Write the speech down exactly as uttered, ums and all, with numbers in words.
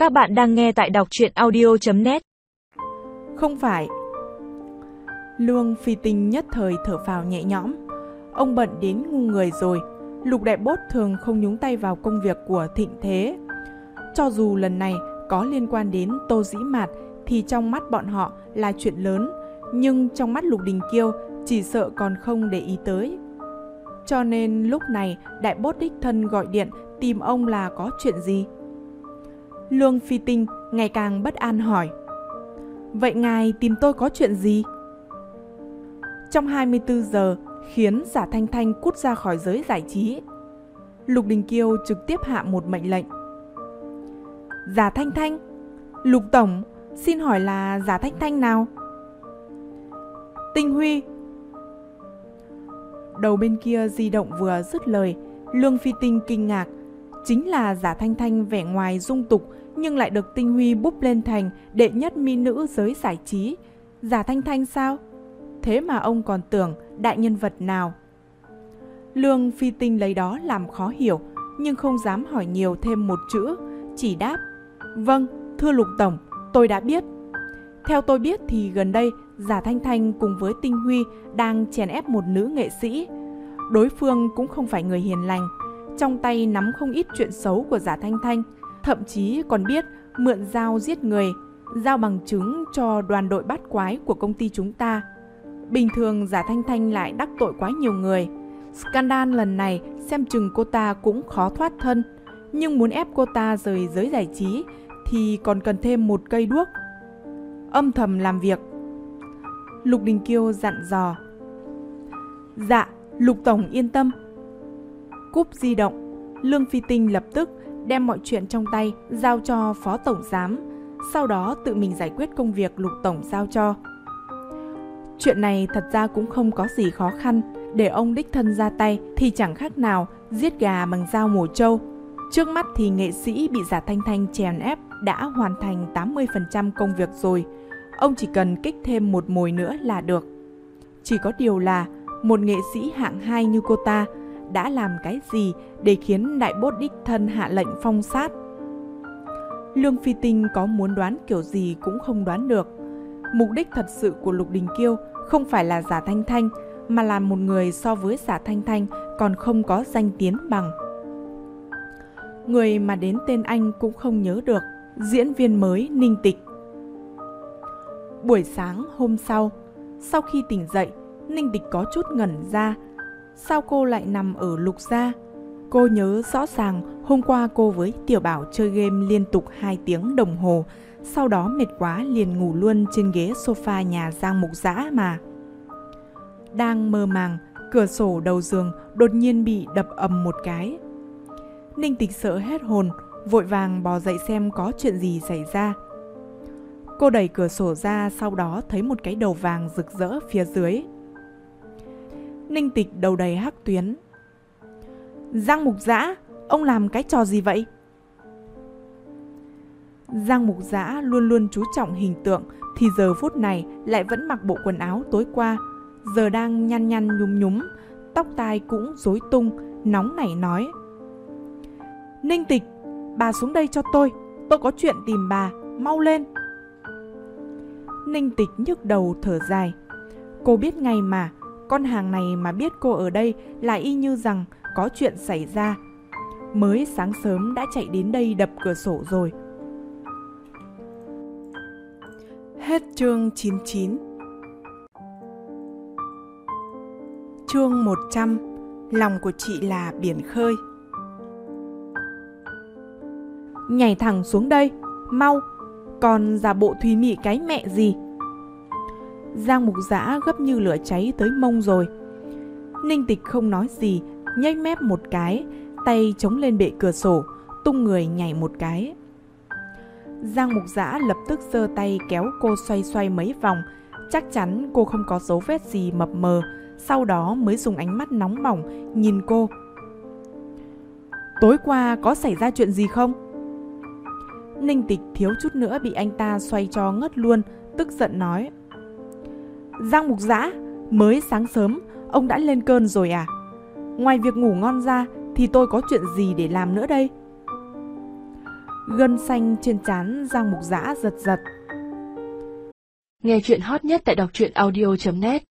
Các bạn đang nghe tại đọc truyện audio chấm net. Không phải. Lương Phi Tinh nhất thời thở phào nhẹ nhõm. Ông bận đến ngu người rồi. Lục Đại Bốt thường không nhúng tay vào công việc của Thịnh Thế. Cho dù lần này có liên quan đến Tô Dĩ Mạt thì trong mắt bọn họ là chuyện lớn, nhưng trong mắt Lục Đình Kiêu chỉ sợ còn không để ý tới. Cho nên lúc này Đại Bốt đích thân gọi điện tìm ông là có chuyện gì? Lương Phi Tinh ngày càng bất an hỏi: Vậy ngài tìm tôi có chuyện gì? Trong hai mươi tư giờ khiến Giả Thanh Thanh cút ra khỏi giới giải trí. Lục Đình Kiêu trực tiếp hạ một mệnh lệnh. Giả Thanh Thanh? Lục Tổng, xin hỏi là Giả Thanh Thanh nào? Tinh Huy. Đầu bên kia di động vừa dứt lời, Lương Phi Tinh kinh ngạc. Chính là Giả Thanh Thanh vẻ ngoài dung tục nhưng lại được Tinh Huy búp lên thành đệ nhất mỹ nữ giới giải trí. Giả Thanh Thanh sao? Thế mà ông còn tưởng đại nhân vật nào? Lương Phi Tinh lấy đó làm khó hiểu, nhưng không dám hỏi nhiều thêm một chữ, chỉ đáp: Vâng, thưa Lục Tổng, tôi đã biết. Theo tôi biết thì gần đây Giả Thanh Thanh cùng với Tinh Huy đang chèn ép một nữ nghệ sĩ. Đối phương cũng không phải người hiền lành, trong tay nắm không ít chuyện xấu của Giả Thanh Thanh, thậm chí còn biết mượn dao giết người, giao bằng chứng cho đoàn đội bắt quái của công ty chúng ta. Bình thường Giả Thanh Thanh lại đắc tội quá nhiều người. Scandal lần này xem chừng cô ta cũng khó thoát thân, nhưng muốn ép cô ta rời giới giải trí thì còn cần thêm một cây đuốc. Âm thầm làm việc. Lục Đình Kiêu dặn dò. Dạ, Lục Tổng yên tâm. Cúp di động, Lương Phi Tinh lập tức đem mọi chuyện trong tay giao cho Phó Tổng Giám, sau đó tự mình giải quyết công việc Lục Tổng giao cho. Chuyện này thật ra cũng không có gì khó khăn, để ông đích thân ra tay thì chẳng khác nào giết gà bằng dao mổ trâu. Trước mắt thì nghệ sĩ bị Giả Thanh Thanh chèn ép đã hoàn thành tám mươi phần trăm công việc rồi, ông chỉ cần kích thêm một mồi nữa là được. Chỉ có điều là một nghệ sĩ hạng hai như cô ta đã làm cái gì để khiến Đại Bốt đích thân hạ lệnh phong sát? Lương Phi Tinh có muốn đoán kiểu gì cũng không đoán được. Mục đích thật sự của Lục Đình Kiêu không phải là Giả Thanh Thanh, mà là một người so với Giả Thanh Thanh còn không có danh tiếng bằng. Người mà đến tên anh cũng không nhớ được, diễn viên mới Ninh Tịch. Buổi sáng hôm sau, sau khi tỉnh dậy, Ninh Tịch có chút ngẩn ra. Sao cô lại nằm ở Lục gia? Cô nhớ rõ ràng hôm qua cô với Tiểu Bảo chơi game liên tục hai tiếng đồng hồ, sau đó mệt quá liền ngủ luôn trên ghế sofa nhà Giang Mục Dã mà. Đang mơ màng, cửa sổ đầu giường đột nhiên bị đập ầm một cái. Ninh Tịch sợ hết hồn, vội vàng bò dậy xem có chuyện gì xảy ra. Cô đẩy cửa sổ ra, sau đó thấy một cái đầu vàng rực rỡ phía dưới. Ninh Tịch đầu đầy hắc tuyến. Giang Mục Dã, ông làm cái trò gì vậy? Giang Mục Dã luôn luôn chú trọng hình tượng, thì giờ phút này lại vẫn mặc bộ quần áo tối qua, giờ đang nhăn nhăn nhúm nhúm, tóc tai cũng rối tung, nóng nảy nói: Ninh Tịch, bà xuống đây cho tôi, tôi có chuyện tìm bà, mau lên. Ninh Tịch nhức đầu thở dài. Cô biết ngay mà, con hàng này mà biết cô ở đây là y như rằng có chuyện xảy ra. Mới sáng sớm đã chạy đến đây đập cửa sổ rồi. Hết chương chín mươi chín. Chương một trăm. Lòng của chị là biển khơi. Nhảy thẳng xuống đây, mau, còn giả bộ thùy mị cái mẹ gì? Giang Mục Dã gấp như lửa cháy tới mông rồi. Ninh Tịch không nói gì, nhếch mép một cái, tay chống lên bệ cửa sổ, tung người nhảy một cái. Giang Mục Dã lập tức giơ tay kéo cô xoay xoay mấy vòng, chắc chắn cô không có dấu vết gì mập mờ, sau đó mới dùng ánh mắt nóng bỏng nhìn cô. Tối qua có xảy ra chuyện gì không? Ninh Tịch thiếu chút nữa bị anh ta xoay cho ngất luôn, tức giận nói: Giang Mục Dã, mới sáng sớm ông đã lên cơn rồi à? Ngoài việc ngủ ngon ra thì tôi có chuyện gì để làm nữa đây? gân xanh trên trán Giang Mục Dã giật giật. Nghe chuyện hot nhất tại đọc truyện audio chấm net.